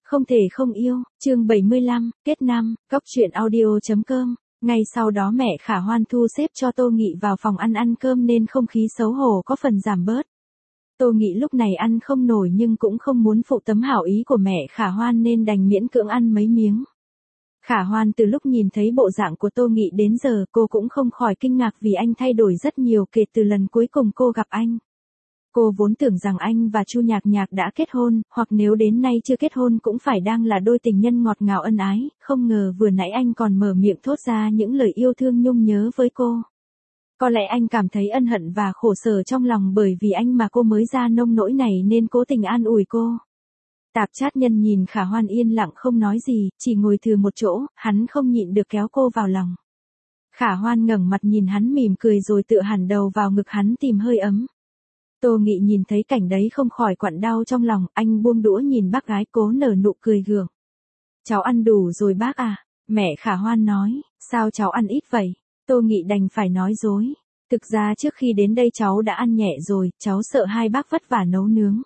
Không thể không yêu, chương 75, kết năm, Cóc truyện audio.com. Ngay sau đó mẹ Khả Hoan thu xếp cho Tô Nghị vào phòng ăn cơm nên không khí xấu hổ có phần giảm bớt. Tô Nghị lúc này ăn không nổi nhưng cũng không muốn phụ tấm hảo ý của mẹ Khả Hoan nên đành miễn cưỡng ăn mấy miếng. Khả Hoan từ lúc nhìn thấy bộ dạng của Tô Nghị đến giờ cô cũng không khỏi kinh ngạc vì anh thay đổi rất nhiều kể từ lần cuối cùng cô gặp anh. Cô vốn tưởng rằng anh và Chu Nhạc Nhạc đã kết hôn, hoặc nếu đến nay chưa kết hôn cũng phải đang là đôi tình nhân ngọt ngào ân ái, không ngờ vừa nãy anh còn mở miệng thốt ra những lời yêu thương nhung nhớ với cô. Có lẽ anh cảm thấy ân hận và khổ sở trong lòng bởi vì anh mà cô mới ra nông nỗi này nên cố tình an ủi cô. Tạp Chát Nhân nhìn Khả Hoan yên lặng không nói gì, chỉ ngồi thừ một chỗ, hắn không nhịn được kéo cô vào lòng. Khả Hoan ngẩng mặt nhìn hắn mỉm cười rồi tựa hẳn đầu vào ngực hắn tìm hơi ấm. Tô Nghị nhìn thấy cảnh đấy không khỏi quặn đau trong lòng, anh buông đũa nhìn bác gái cố nở nụ cười gượng. Cháu ăn đủ rồi bác à, mẹ Khả Hoan nói, sao cháu ăn ít vậy? Tô Nghị đành phải nói dối. Thực ra trước khi đến đây cháu đã ăn nhẹ rồi, cháu sợ hai bác vất vả nấu nướng.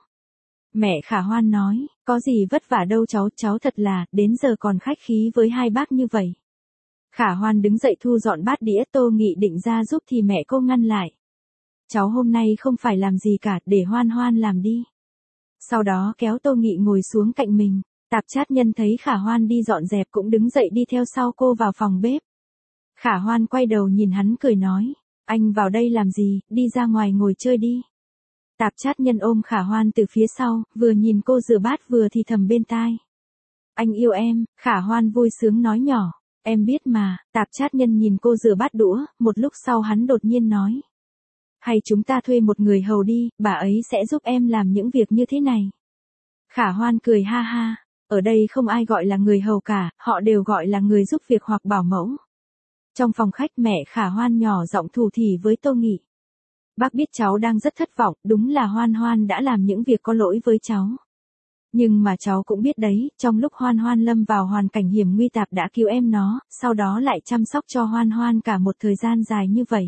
Mẹ Khả Hoan nói, có gì vất vả đâu cháu thật là, đến giờ còn khách khí với hai bác như vậy. Khả Hoan đứng dậy thu dọn bát đĩa, Tô Nghị định ra giúp thì mẹ cô ngăn lại. Cháu hôm nay không phải làm gì cả, để Hoan Hoan làm đi. Sau đó kéo Tô Nghị ngồi xuống cạnh mình. Tạp Chát Nhân thấy Khả Hoan đi dọn dẹp cũng đứng dậy đi theo sau cô vào phòng bếp. Khả Hoan quay đầu nhìn hắn cười nói, anh vào đây làm gì, đi ra ngoài ngồi chơi đi. Tạp Chát Nhân ôm Khả Hoan từ phía sau, vừa nhìn cô rửa bát vừa thì thầm bên tai. Anh yêu em, Khả Hoan vui sướng nói nhỏ, em biết mà. Tạp Chát Nhân nhìn cô rửa bát đũa, một lúc sau hắn đột nhiên nói. Hay chúng ta thuê một người hầu đi, bà ấy sẽ giúp em làm những việc như thế này. Khả Hoan cười ha ha, ở đây không ai gọi là người hầu cả, họ đều gọi là người giúp việc hoặc bảo mẫu. Trong phòng khách mẹ Khả Hoan nhỏ giọng thủ thỉ với Tô Nghị. Bác biết cháu đang rất thất vọng, đúng là Hoan Hoan đã làm những việc có lỗi với cháu. Nhưng mà cháu cũng biết đấy, trong lúc Hoan Hoan lâm vào hoàn cảnh hiểm nguy Tạp đã cứu em nó, sau đó lại chăm sóc cho Hoan Hoan cả một thời gian dài như vậy.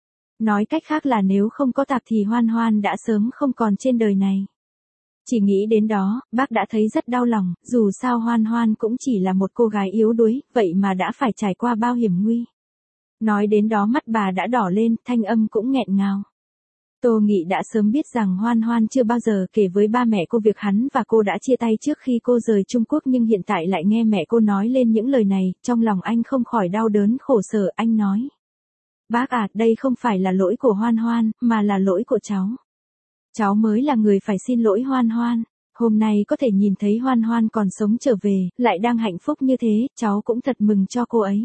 Nói cách khác là nếu không có Tạp thì Hoan Hoan đã sớm không còn trên đời này. Chỉ nghĩ đến đó, bác đã thấy rất đau lòng, dù sao Hoan Hoan cũng chỉ là một cô gái yếu đuối, vậy mà đã phải trải qua bao hiểm nguy. Nói đến đó mắt bà đã đỏ lên, thanh âm cũng nghẹn ngào. Tô Nghị đã sớm biết rằng Hoan Hoan chưa bao giờ kể với ba mẹ cô việc hắn và cô đã chia tay trước khi cô rời Trung Quốc nhưng hiện tại lại nghe mẹ cô nói lên những lời này, trong lòng anh không khỏi đau đớn khổ sở, anh nói. Bác à, đây không phải là lỗi của Hoan Hoan, mà là lỗi của cháu. Cháu mới là người phải xin lỗi Hoan Hoan. Hôm nay có thể nhìn thấy Hoan Hoan còn sống trở về, lại đang hạnh phúc như thế, cháu cũng thật mừng cho cô ấy.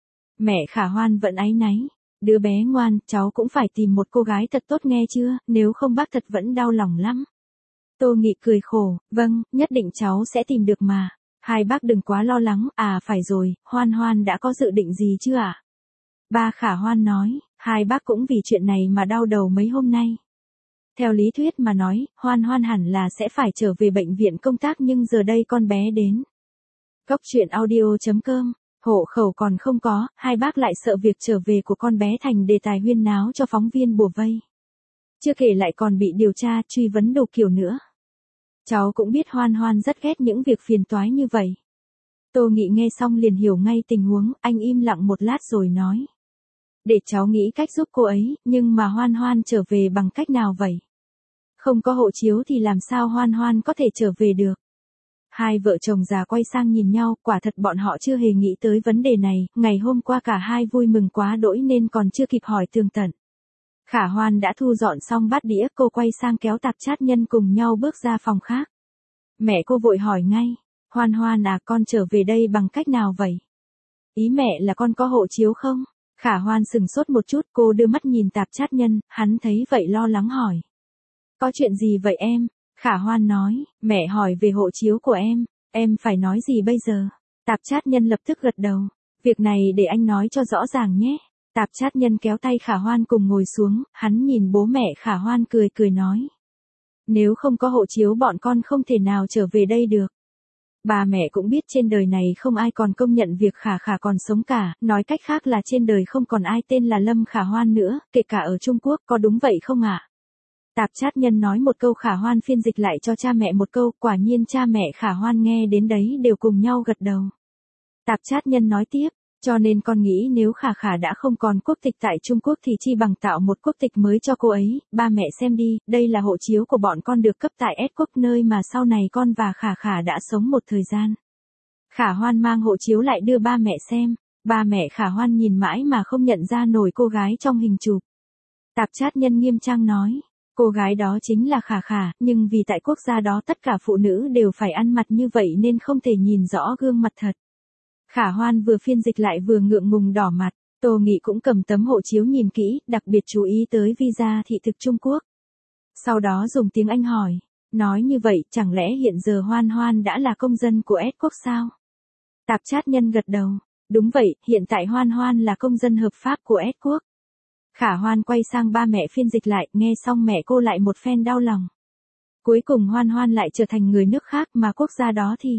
Mẹ Khả Hoan vẫn áy náy. Đứa bé ngoan, cháu cũng phải tìm một cô gái thật tốt nghe chưa, nếu không bác thật vẫn đau lòng lắm. Tô Nghị cười khổ, vâng, nhất định cháu sẽ tìm được mà. Hai bác đừng quá lo lắng, à phải rồi, Hoan Hoan đã có dự định gì chưa ạ? Ba Khả Hoan nói, hai bác cũng vì chuyện này mà đau đầu mấy hôm nay. Theo lý thuyết mà nói, Hoan Hoan hẳn là sẽ phải trở về bệnh viện công tác nhưng giờ đây con bé đến. Cóc truyện audio.com. Hộ khẩu còn không có, hai bác lại sợ việc trở về của con bé thành đề tài huyên náo cho phóng viên bủa vây. Chưa kể lại còn bị điều tra, truy vấn đủ kiểu nữa. Cháu cũng biết Hoan Hoan rất ghét những việc phiền toái như vậy. Tô Nghị nghe xong liền hiểu ngay tình huống, anh im lặng một lát rồi nói. Để cháu nghĩ cách giúp cô ấy, nhưng mà Hoan Hoan trở về bằng cách nào vậy? Không có hộ chiếu thì làm sao Hoan Hoan có thể trở về được? Hai vợ chồng già quay sang nhìn nhau, quả thật bọn họ chưa hề nghĩ tới vấn đề này, ngày hôm qua cả hai vui mừng quá đỗi nên còn chưa kịp hỏi tường tận. Khả Hoan đã thu dọn xong bát đĩa, cô quay sang kéo Tạp Chát Nhân cùng nhau bước ra phòng khác. Mẹ cô vội hỏi ngay, Hoan Hoan à, con trở về đây bằng cách nào vậy? Ý mẹ là con có hộ chiếu không? Khả Hoan sừng sốt một chút, cô đưa mắt nhìn Tạp Chát Nhân, hắn thấy vậy lo lắng hỏi. Có chuyện gì vậy em? Khả Hoan nói, mẹ hỏi về hộ chiếu của em phải nói gì bây giờ? Tạp Chát Nhân lập tức gật đầu, việc này để anh nói cho rõ ràng nhé. Tạp Chát Nhân kéo tay Khả Hoan cùng ngồi xuống, hắn nhìn bố mẹ Khả Hoan cười nói. Nếu không có hộ chiếu bọn con không thể nào trở về đây được. Bà mẹ cũng biết trên đời này không ai còn công nhận việc Khả Khả còn sống cả, nói cách khác là trên đời không còn ai tên là Lâm Khả Hoan nữa, kể cả ở Trung Quốc, có đúng vậy không ạ? Tạp chát nhân nói một câu, Khả Hoan phiên dịch lại cho cha mẹ một câu, quả nhiên cha mẹ Khả Hoan nghe đến đấy đều cùng nhau gật đầu. Tạp chát nhân nói tiếp, cho nên con nghĩ nếu Khả Khả đã không còn quốc tịch tại Trung Quốc thì chi bằng tạo một quốc tịch mới cho cô ấy, ba mẹ xem đi, đây là hộ chiếu của bọn con được cấp tại S quốc nơi mà sau này con và Khả Khả đã sống một thời gian. Khả Hoan mang hộ chiếu lại đưa ba mẹ xem, ba mẹ Khả Hoan nhìn mãi mà không nhận ra nổi cô gái trong hình chụp. Tạp chát nhân nghiêm trang nói, cô gái đó chính là Khả Khả, nhưng vì tại quốc gia đó tất cả phụ nữ đều phải ăn mặc như vậy nên không thể nhìn rõ gương mặt thật. Khả Hoan vừa phiên dịch lại vừa ngượng ngùng đỏ mặt, Tô Nghị cũng cầm tấm hộ chiếu nhìn kỹ, đặc biệt chú ý tới visa thị thực Trung Quốc. Sau đó dùng tiếng Anh hỏi, nói như vậy chẳng lẽ hiện giờ Hoan Hoan đã là công dân của S quốc sao? Tạp chát nhân gật đầu, đúng vậy, hiện tại Hoan Hoan là công dân hợp pháp của S quốc. Khả Hoan quay sang ba mẹ phiên dịch lại, nghe xong mẹ cô lại một phen đau lòng. Cuối cùng Hoan Hoan lại trở thành người nước khác mà quốc gia đó thì...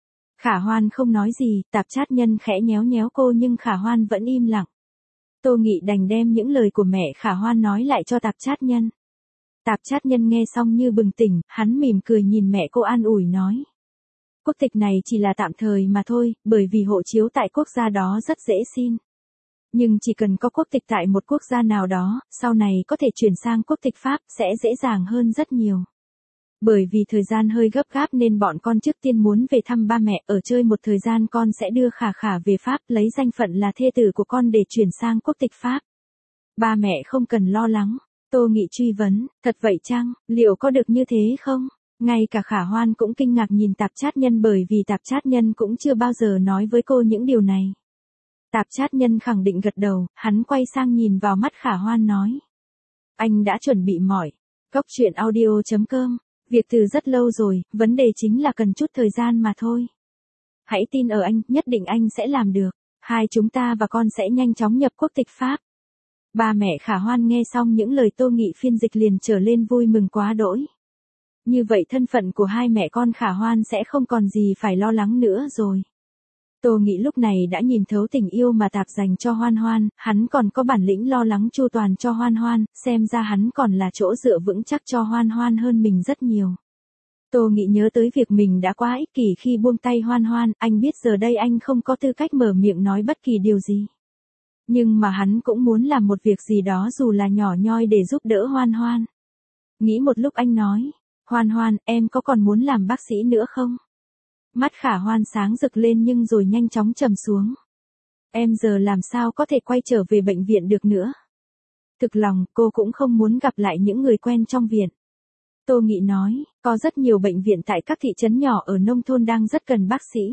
Khả Hoan không nói gì, tạp chát nhân khẽ nhéo nhéo cô nhưng Khả Hoan vẫn im lặng. Tô Nghị đành đem những lời của mẹ Khả Hoan nói lại cho tạp chát nhân. Tạp chát nhân nghe xong như bừng tỉnh, hắn mỉm cười nhìn mẹ cô an ủi nói. Quốc tịch này chỉ là tạm thời mà thôi, bởi vì hộ chiếu tại quốc gia đó rất dễ xin. Nhưng chỉ cần có quốc tịch tại một quốc gia nào đó, sau này có thể chuyển sang quốc tịch Pháp sẽ dễ dàng hơn rất nhiều. Bởi vì thời gian hơi gấp gáp nên bọn con trước tiên muốn về thăm ba mẹ, ở chơi một thời gian con sẽ đưa Khả Khả về Pháp lấy danh phận là thê tử của con để chuyển sang quốc tịch Pháp. Ba mẹ không cần lo lắng. Tô Nghị truy vấn, thật vậy chăng, liệu có được như thế không? Ngay cả Khả Hoan cũng kinh ngạc nhìn tạp chát nhân bởi vì tạp chát nhân cũng chưa bao giờ nói với cô những điều này. Tạp chát nhân khẳng định gật đầu, hắn quay sang nhìn vào mắt Khả Hoan nói. Anh đã chuẩn bị mọi. Góc truyện audio.com. Việc từ rất lâu rồi, vấn đề chính là cần chút thời gian mà thôi. Hãy tin ở anh, nhất định anh sẽ làm được. Hai chúng ta và con sẽ nhanh chóng nhập quốc tịch Pháp. Ba mẹ Khả Hoan nghe xong những lời Tô Nghị phiên dịch liền trở lên vui mừng quá đỗi. Như vậy thân phận của hai mẹ con Khả Hoan sẽ không còn gì phải lo lắng nữa rồi. Tô Nghị lúc này đã nhìn thấu tình yêu mà Tạp dành cho Hoan Hoan, hắn còn có bản lĩnh lo lắng chu toàn cho Hoan Hoan, xem ra hắn còn là chỗ dựa vững chắc cho Hoan Hoan hơn mình rất nhiều. Tô Nghị nhớ tới việc mình đã quá ích kỷ khi buông tay Hoan Hoan, anh biết giờ đây anh không có tư cách mở miệng nói bất kỳ điều gì. Nhưng mà hắn cũng muốn làm một việc gì đó dù là nhỏ nhoi để giúp đỡ Hoan Hoan. Nghĩ một lúc anh nói, Hoan Hoan, em có còn muốn làm bác sĩ nữa không? Mắt Khả Hoan sáng rực lên nhưng rồi nhanh chóng trầm xuống. Em giờ làm sao có thể quay trở về bệnh viện được nữa? Thực lòng, cô cũng không muốn gặp lại những người quen trong viện. Tô Nghị nói, có rất nhiều bệnh viện tại các thị trấn nhỏ ở nông thôn đang rất cần bác sĩ.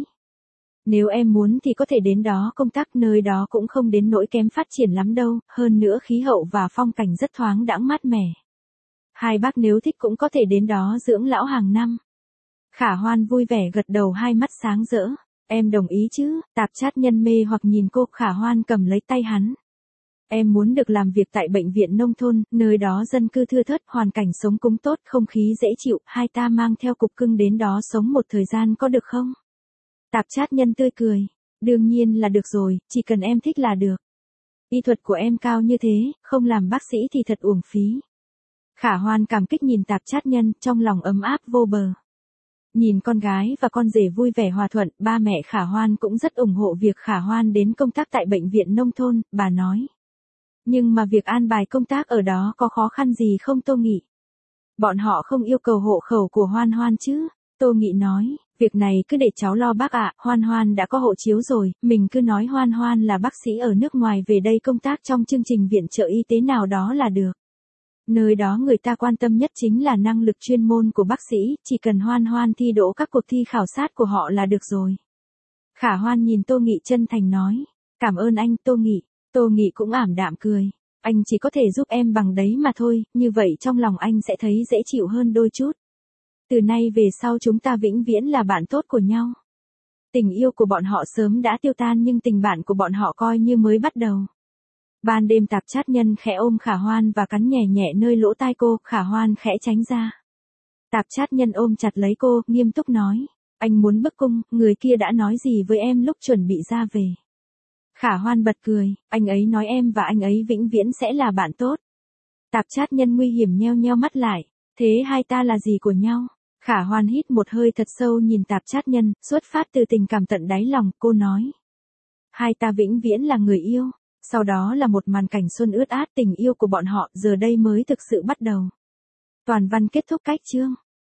Nếu em muốn thì có thể đến đó công tác, nơi đó cũng không đến nỗi kém phát triển lắm đâu, hơn nữa khí hậu và phong cảnh rất thoáng đãng mát mẻ. Hai bác nếu thích cũng có thể đến đó dưỡng lão hàng năm. Khả Hoan vui vẻ gật đầu, hai mắt sáng rỡ. Em đồng ý chứ? Tạp chát nhân mê hoặc nhìn cô. Khả Hoan cầm lấy tay hắn. Em muốn được làm việc tại bệnh viện nông thôn, nơi đó dân cư thưa thớt, hoàn cảnh sống cũng tốt, không khí dễ chịu, hai ta mang theo cục cưng đến đó sống một thời gian có được không? Tạp chát nhân tươi cười. Đương nhiên là được rồi, chỉ cần em thích là được. Y thuật của em cao như thế, không làm bác sĩ thì thật uổng phí. Khả Hoan cảm kích nhìn tạp chát nhân, trong lòng ấm áp vô bờ. Nhìn con gái và con rể vui vẻ hòa thuận, ba mẹ Khả Hoan cũng rất ủng hộ việc Khả Hoan đến công tác tại bệnh viện nông thôn, bà nói. Nhưng mà việc an bài công tác ở đó có khó khăn gì không Tô Nghị? Bọn họ không yêu cầu hộ khẩu của Hoan Hoan chứ? Tô Nghị nói, việc này cứ để cháu lo bác ạ, Hoan Hoan đã có hộ chiếu rồi, mình cứ nói Hoan Hoan là bác sĩ ở nước ngoài về đây công tác trong chương trình viện trợ y tế nào đó là được. Nơi đó người ta quan tâm nhất chính là năng lực chuyên môn của bác sĩ, chỉ cần Hoan Hoan thi đỗ các cuộc thi khảo sát của họ là được rồi. Khả Hoan nhìn Tô Nghị chân thành nói, cảm ơn anh Tô Nghị. Tô Nghị cũng ảm đạm cười, anh chỉ có thể giúp em bằng đấy mà thôi, như vậy trong lòng anh sẽ thấy dễ chịu hơn đôi chút. Từ nay về sau chúng ta vĩnh viễn là bạn tốt của nhau. Tình yêu của bọn họ sớm đã tiêu tan nhưng tình bạn của bọn họ coi như mới bắt đầu. Ban đêm tạp chát nhân khẽ ôm Khả Hoan và cắn nhẹ nhẹ nơi lỗ tai cô, Khả Hoan khẽ tránh ra. Tạp chát nhân ôm chặt lấy cô, nghiêm túc nói, anh muốn bức cung, người kia đã nói gì với em lúc chuẩn bị ra về? Khả Hoan bật cười, anh ấy nói em và anh ấy vĩnh viễn sẽ là bạn tốt. Tạp chát nhân nguy hiểm nheo nheo mắt lại. Thế hai ta là gì của nhau? Khả Hoan hít một hơi thật sâu nhìn tạp chát nhân, xuất phát từ tình cảm tận đáy lòng, cô nói. Hai ta vĩnh viễn là người yêu. Sau đó là một màn cảnh xuân ướt át, tình yêu của bọn họ giờ đây mới thực sự bắt đầu. Toàn văn kết thúc cách chương.